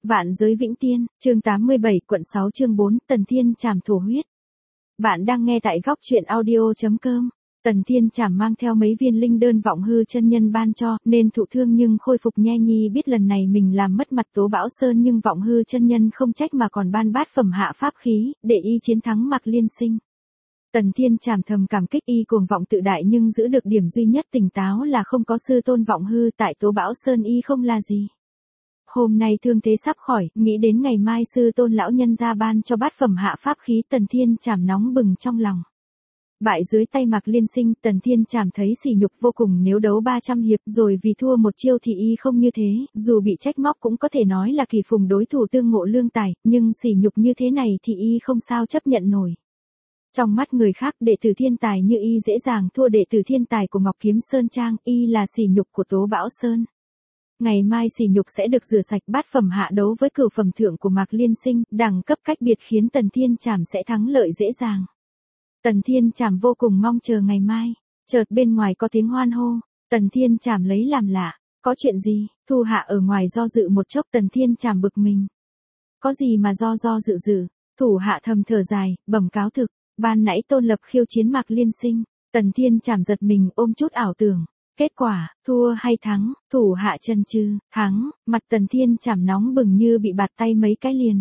Vạn giới vĩnh tiên, chương 87, quận 6 chương 4, Tần Thiên Trảm thổ huyết. Bạn đang nghe tại góc truyện audio.com. Tần Thiên Trảm mang theo mấy viên linh đơn vọng hư chân nhân ban cho, nên thụ thương nhưng khôi phục nhe nhi, biết lần này mình làm mất mặt Tố Bão Sơn nhưng vọng hư chân nhân không trách mà còn ban bát phẩm hạ pháp khí, để y chiến thắng Mạc Liên Sinh. Tần Thiên Trảm thầm cảm kích, y cuồng vọng tự đại nhưng giữ được điểm duy nhất tỉnh táo là không có sư tôn vọng hư, tại Tố Bão Sơn y không là gì. Hôm nay thương thế sắp khỏi, nghĩ đến ngày mai sư tôn lão nhân ra ban cho bát phẩm hạ pháp khí, Tần Thiên Trảm nóng bừng trong lòng. Bại dưới tay Mạc Liên Sinh, Tần Thiên Trảm thấy sỉ nhục vô cùng, nếu đấu 300 hiệp rồi vì thua một chiêu thì y không như thế, dù bị trách móc cũng có thể nói là kỳ phùng đối thủ tương ngộ lương tài, nhưng sỉ nhục như thế này thì y không sao chấp nhận nổi. Trong mắt người khác, đệ tử thiên tài như y dễ dàng thua đệ tử thiên tài của Ngọc Kiếm Sơn Trang, y là sỉ nhục của Tố Bão Sơn. Ngày mai sỉ nhục sẽ được rửa sạch, bát phẩm hạ đấu với cửu phẩm thượng của Mạc Liên Sinh, đẳng cấp cách biệt khiến Tần Thiên Trảm sẽ thắng lợi dễ dàng. Tần Thiên Trảm vô cùng mong chờ ngày mai. Chợt bên ngoài có tiếng hoan hô, Tần Thiên Trảm lấy làm lạ, có chuyện gì? Thu Hạ ở ngoài do dự một chốc, Tần Thiên Trảm bực mình. Có gì mà do dự? Thủ Hạ thầm thở dài, bẩm cáo thực, ban nãy Tôn Lập khiêu chiến Mạc Liên Sinh. Tần Thiên Trảm giật mình, ôm chút ảo tưởng. Kết quả, thua hay thắng? Thủ Hạ chần chừ, thắng. Mặt Tần Thiên Trảm nóng bừng như bị bạt tay mấy cái liền.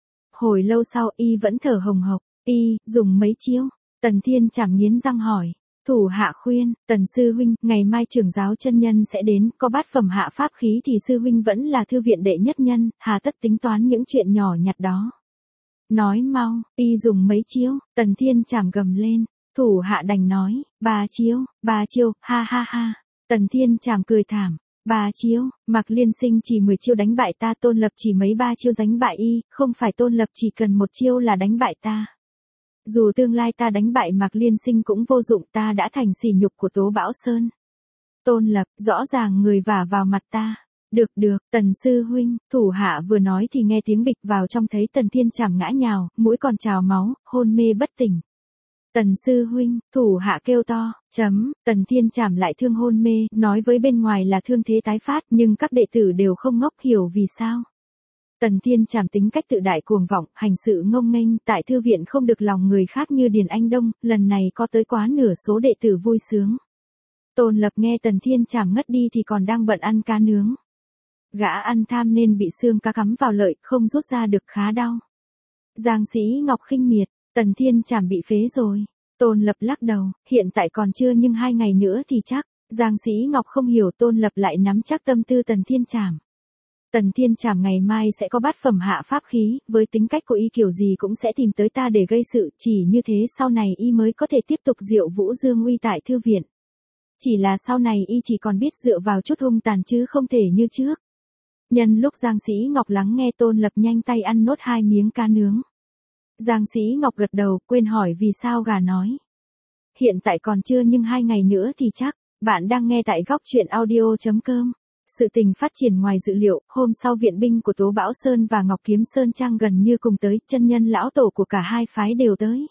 Hồi lâu sau y vẫn thở hồng hộc, y dùng mấy chiêu? Tần Thiên Trảm nghiến răng hỏi. Thủ Hạ khuyên, Tần sư huynh, ngày mai trưởng giáo chân nhân sẽ đến, có bát phẩm hạ pháp khí thì sư huynh vẫn là thư viện đệ nhất nhân, hà tất tính toán những chuyện nhỏ nhặt đó. Nói mau, y dùng mấy chiêu? Tần Thiên Trảm gầm lên. Thủ Hạ đành nói, 3 chiêu, ha ha ha. Tần Thiên Trảm cười thảm, 3 chiêu, Mạc Liên Sinh chỉ 10 chiêu đánh bại ta, Tôn Lập chỉ mấy 3 chiêu đánh bại y, không phải Tôn Lập chỉ cần 1 chiêu là đánh bại ta. Dù tương lai ta đánh bại Mạc Liên Sinh cũng vô dụng, ta đã thành sỉ nhục của Tố Bão Sơn. Tôn Lập, rõ ràng người vả vào mặt ta. Được, Tần sư huynh. Thủ Hạ vừa nói thì nghe tiếng bịch vào trong, thấy Tần Thiên Trảm ngã nhào, mũi còn trào máu, hôn mê bất tỉnh. Tần sư huynh, Thủ Hạ kêu to, Tần Thiên Trảm lại thương hôn mê, nói với bên ngoài là thương thế tái phát, nhưng các đệ tử đều không ngốc, hiểu vì sao. Tần Thiên Trảm tính cách tự đại cuồng vọng, hành sự ngông nghênh, tại thư viện không được lòng người khác như Điền Anh Đông, lần này có tới quá nửa số đệ tử vui sướng. Tôn Lập nghe Tần Thiên Trảm ngất đi thì còn đang bận ăn cá nướng. Gã ăn tham nên bị xương cá cắm vào lợi, không rút ra được, khá đau. Giang Sĩ Ngọc khinh miệt, Tần Thiên Trảm bị phế rồi. Tôn Lập lắc đầu, hiện tại còn chưa nhưng 2 ngày nữa thì chắc. Giang Sĩ Ngọc không hiểu, Tôn Lập lại nắm chắc tâm tư Tần Thiên Trảm. Tần Thiên Trảm ngày mai sẽ có bát phẩm hạ pháp khí, với tính cách của y kiểu gì cũng sẽ tìm tới ta để gây sự, chỉ như thế sau này y mới có thể tiếp tục diệu vũ dương uy tại thư viện. Chỉ là sau này y chỉ còn biết dựa vào chút hung tàn chứ không thể như trước. Nhân lúc Giang Sĩ Ngọc lắng nghe, Tôn Lập nhanh tay ăn nốt 2 miếng cá nướng. Giang Sĩ Ngọc gật đầu, quên hỏi vì sao gà nói. Hiện tại còn chưa nhưng 2 ngày nữa thì chắc. Bạn đang nghe tại góc truyện audio.com. Sự tình phát triển ngoài dự liệu, hôm sau viện binh của Tố Bão Sơn và Ngọc Kiếm Sơn Trang gần như cùng tới, chân nhân lão tổ của cả hai phái đều tới.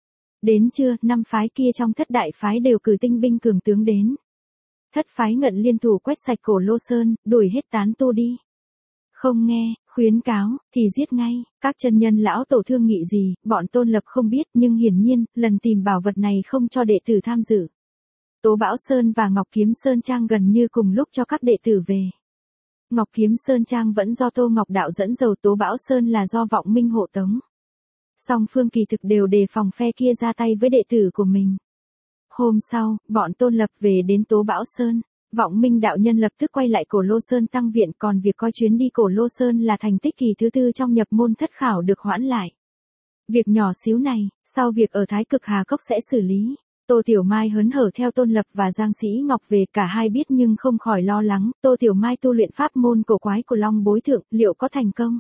Đến trưa, 5 phái kia trong thất đại phái đều cử tinh binh cường tướng đến. Thất phái Ngận liên thủ quét sạch Cổ Lô Sơn, đuổi hết tán tu đi. Không nghe, khuyến cáo, thì giết ngay. Các chân nhân lão tổ thương nghị gì, bọn Tôn Lập không biết, nhưng hiển nhiên, lần tìm bảo vật này không cho đệ tử tham dự. Tố Bão Sơn và Ngọc Kiếm Sơn Trang gần như cùng lúc cho các đệ tử về. Ngọc Kiếm Sơn Trang vẫn do Tô Ngọc Đạo dẫn dầu, Tố Bão Sơn là do Vọng Minh hộ tống. Song phương kỳ thực đều đề phòng phe kia ra tay với đệ tử của mình. Hôm sau, bọn Tôn Lập về đến Tố Bão Sơn. Vọng Minh đạo nhân lập tức quay lại Cổ Lô Sơn tăng viện, còn việc coi chuyến đi Cổ Lô Sơn là thành tích kỳ thứ 4 trong nhập môn thất khảo được hoãn lại. Việc nhỏ xíu này, sau việc ở Thái Cực Hà Cốc sẽ xử lý. Tô Tiểu Mai hớn hở theo Tôn Lập và Giang Sĩ Ngọc về, cả hai biết nhưng không khỏi lo lắng, Tô Tiểu Mai tu luyện pháp môn cổ quái của Long Bối Thượng, liệu có thành công?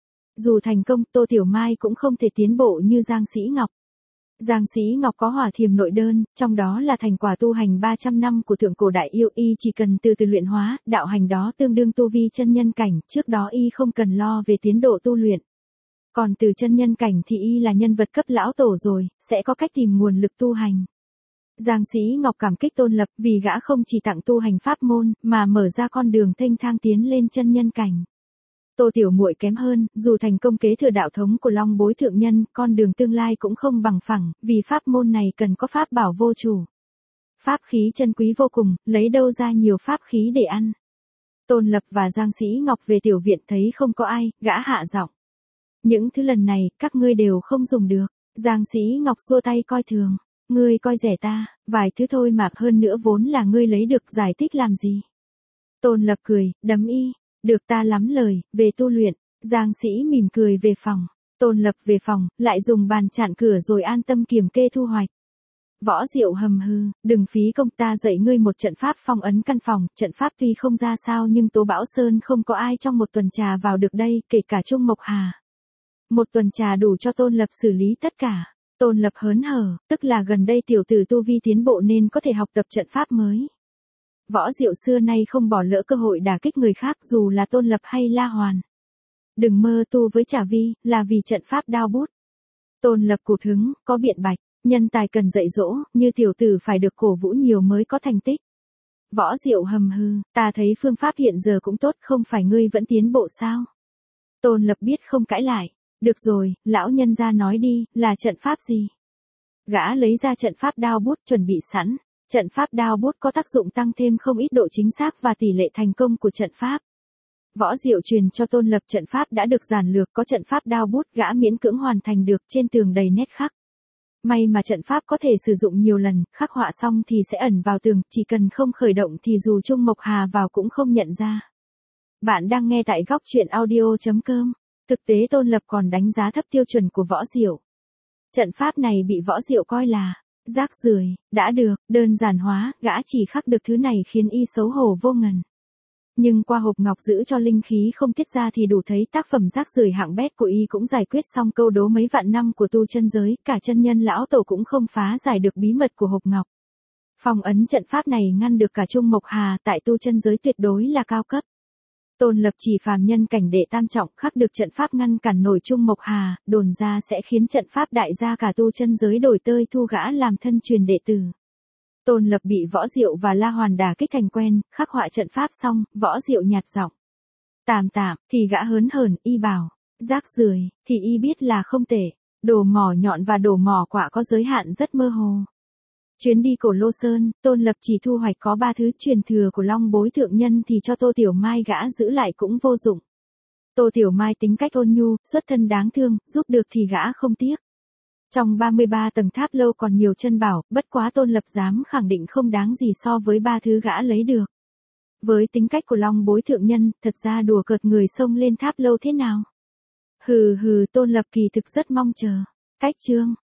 Dù thành công, Tô Tiểu Mai cũng không thể tiến bộ như Giang Sĩ Ngọc. Giang Sĩ Ngọc có hỏa thiềm nội đơn, trong đó là thành quả tu hành 300 năm của thượng cổ đại yêu, y chỉ cần từ từ luyện hóa, đạo hành đó tương đương tu vi chân nhân cảnh, trước đó y không cần lo về tiến độ tu luyện. Còn từ chân nhân cảnh thì y là nhân vật cấp lão tổ rồi, sẽ có cách tìm nguồn lực tu hành. Giang Sĩ Ngọc cảm kích Tôn Lập vì gã không chỉ tặng tu hành pháp môn, mà mở ra con đường thênh thang tiến lên chân nhân cảnh. Tô tiểu muội kém hơn, dù thành công kế thừa đạo thống của Long Bối thượng nhân, con đường tương lai cũng không bằng phẳng, vì pháp môn này cần có pháp bảo vô chủ. Pháp khí chân quý vô cùng, lấy đâu ra nhiều pháp khí để ăn. Tôn Lập và Giang Sĩ Ngọc về tiểu viện thấy không có ai, gã hạ giọng. Những thứ lần này, các ngươi đều không dùng được. Giang Sĩ Ngọc xua tay coi thường. Ngươi coi rẻ ta, vài thứ thôi mà hơn nữa vốn là ngươi lấy được, giải thích làm gì. Tôn Lập cười, đấm y. Được ta lắm lời, về tu luyện. Giang Sĩ mỉm cười về phòng. Tôn Lập về phòng, lại dùng bàn chặn cửa rồi an tâm kiểm kê thu hoạch. Võ Diệu hầm hừ, đừng phí công, ta dạy ngươi một trận pháp phong ấn căn phòng, trận pháp tuy không ra sao nhưng Tố Bão Sơn không có ai trong một tuần trà vào được đây, kể cả Trung Mộc Hà. Một tuần trà đủ cho Tôn Lập xử lý tất cả. Tôn Lập hớn hở, tức là gần đây tiểu tử tu vi tiến bộ nên có thể học tập trận pháp mới. Võ Diệu xưa nay không bỏ lỡ cơ hội đả kích người khác dù là Tôn Lập hay La Hoàn. Đừng mơ tu với Trà Vi, là vì trận pháp đao bút. Tôn Lập cụt hứng, có biện bạch. Nhân tài cần dạy dỗ, như tiểu tử phải được cổ vũ nhiều mới có thành tích. Võ Diệu hầm hừ, ta thấy phương pháp hiện giờ cũng tốt, không phải ngươi vẫn tiến bộ sao? Tôn Lập biết không cãi lại. Được rồi, lão nhân gia nói đi, là trận pháp gì? Gã lấy ra trận pháp đao bút chuẩn bị sẵn. Trận pháp đao bút có tác dụng tăng thêm không ít độ chính xác và tỷ lệ thành công của trận pháp. Võ Diệu truyền cho Tôn Lập trận pháp đã được giản lược, có trận pháp đao bút gã miễn cưỡng hoàn thành được, trên tường đầy nét khắc. May mà trận pháp có thể sử dụng nhiều lần, khắc họa xong thì sẽ ẩn vào tường, chỉ cần không khởi động thì dù Trung Mộc Hà vào cũng không nhận ra. Bạn đang nghe tại góc truyện audio.com. Thực tế Tôn Lập còn đánh giá thấp tiêu chuẩn của Võ Diệu. Trận pháp này bị Võ Diệu coi là rác rưởi, đã được, đơn giản hóa, gã chỉ khắc được thứ này khiến y xấu hổ vô ngần. Nhưng qua hộp ngọc giữ cho linh khí không tiết ra thì đủ thấy tác phẩm rác rưởi hạng bét của y cũng giải quyết xong câu đố mấy vạn năm của tu chân giới, cả chân nhân lão tổ cũng không phá giải được bí mật của hộp ngọc. Phong ấn trận pháp này ngăn được cả Trung Mộc Hà, tại tu chân giới tuyệt đối là cao cấp. Tôn Lập chỉ phàm nhân cảnh đệ tam trọng, khắc được trận pháp ngăn cản nổi Trung Mộc Hà, đồn ra sẽ khiến trận pháp đại gia cả tu chân giới đổi tơi thu gã làm thân truyền đệ tử. Tôn Lập bị Võ Diệu và La Hoàn đả kích thành quen, khắc họa trận pháp xong, Võ Diệu nhạt giọng. Tạm, thì gã hớn hởn, y bảo, rác rưởi, thì y biết là không tệ, đồ mỏ nhọn và đồ mỏ quạ có giới hạn rất mơ hồ. Chuyến đi Cổ Lô Sơn, Tôn Lập chỉ thu hoạch có 3 thứ, truyền thừa của Long Bối thượng nhân thì cho Tô Tiểu Mai gã giữ lại cũng vô dụng. Tô Tiểu Mai tính cách ôn nhu, xuất thân đáng thương, giúp được thì gã không tiếc. Trong 33 tầng tháp lâu còn nhiều chân bảo, bất quá Tôn Lập dám khẳng định không đáng gì so với 3 thứ gã lấy được. Với tính cách của Long Bối thượng nhân, thật ra đùa cợt người xông lên tháp lâu thế nào? Hừ, Tôn Lập kỳ thực rất mong chờ. Cách chương